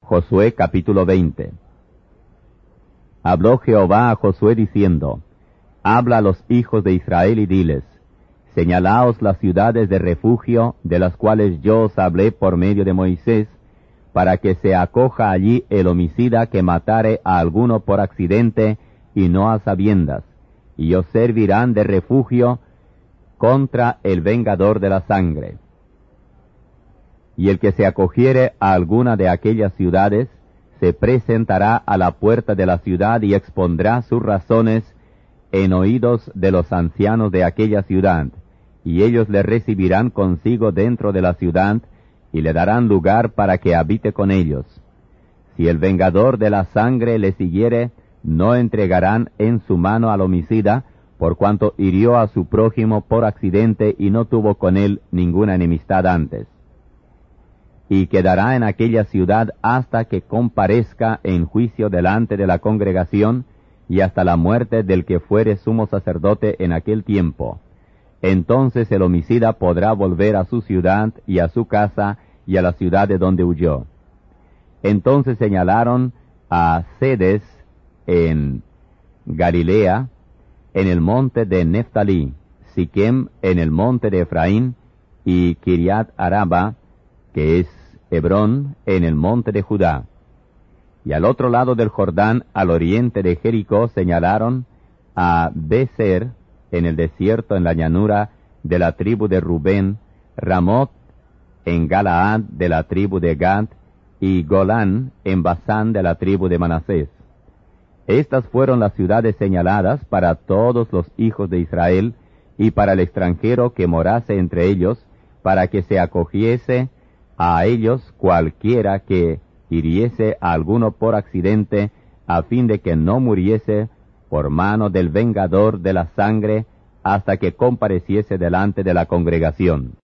Josué capítulo 20. Habló Jehová a Josué diciendo, Habla a los hijos de Israel y diles, Señalaos las ciudades de refugio, de las cuales yo os hablé por medio de Moisés, para que se acoja allí el homicida que matare a alguno por accidente y no a sabiendas, y os servirán de refugio contra el vengador de la sangre. Y el que se acogiere a alguna de aquellas ciudades, se presentará a la puerta de la ciudad y expondrá sus razones en oídos de los ancianos de aquella ciudad, y ellos le recibirán consigo dentro de la ciudad, y le darán lugar para que habite con ellos. Si el vengador de la sangre le siguiere, no entregarán en su mano al homicida, por cuanto hirió a su prójimo por accidente y no tuvo con él ninguna enemistad antes. Y quedará en aquella ciudad hasta que comparezca en juicio delante de la congregación, y hasta la muerte del que fuere sumo sacerdote en aquel tiempo. Entonces el homicida podrá volver a su ciudad y a su casa y a la ciudad de donde huyó. Entonces señalaron a Cedes en Galilea, en el monte de Neftalí, Siquem en el monte de Efraín, y Kiriat Araba, que es Hebrón, en el monte de Judá. Y al otro lado del Jordán, al oriente de Jericó, señalaron a Bezer, en el desierto, en la llanura de la tribu de Rubén, Ramot, en Galaad, de la tribu de Gad, y Golán, en Basán, de la tribu de Manasés. Estas fueron las ciudades señaladas para todos los hijos de Israel, y para el extranjero que morase entre ellos, para que se acogiese a ellos cualquiera que hiriese a alguno por accidente, a fin de que no muriese por mano del vengador de la sangre, hasta que compareciese delante de la congregación.